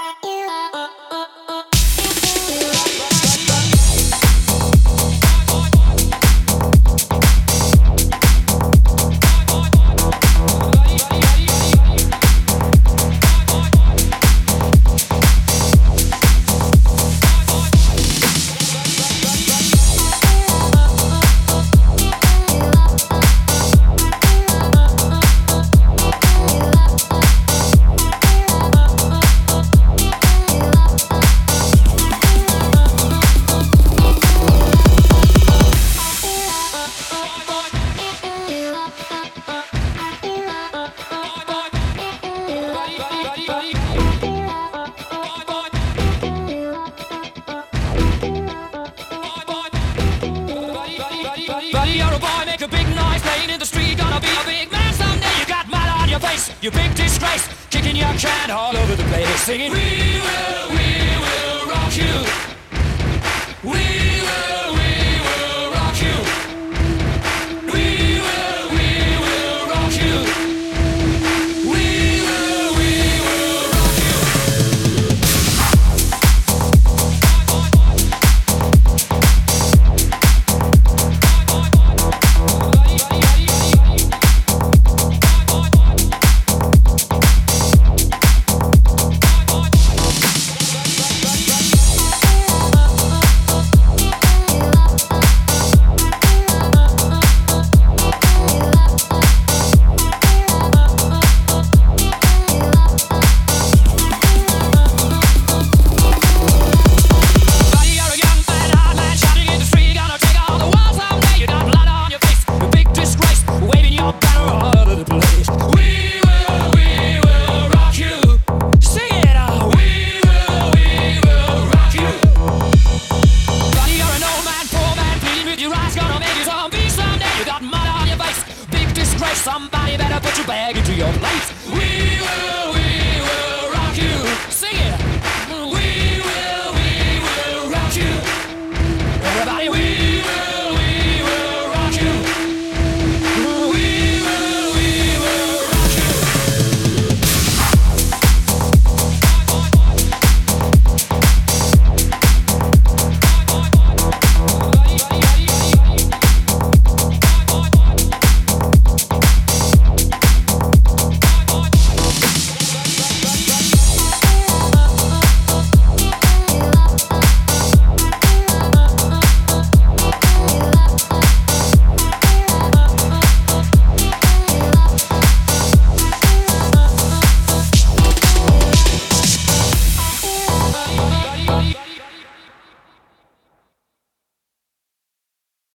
Buddy, you're a boy, make a big noise, playing in the street, gonna be a big man someday. You got mud on your face, you big disgrace, kicking your can all over the place, singing.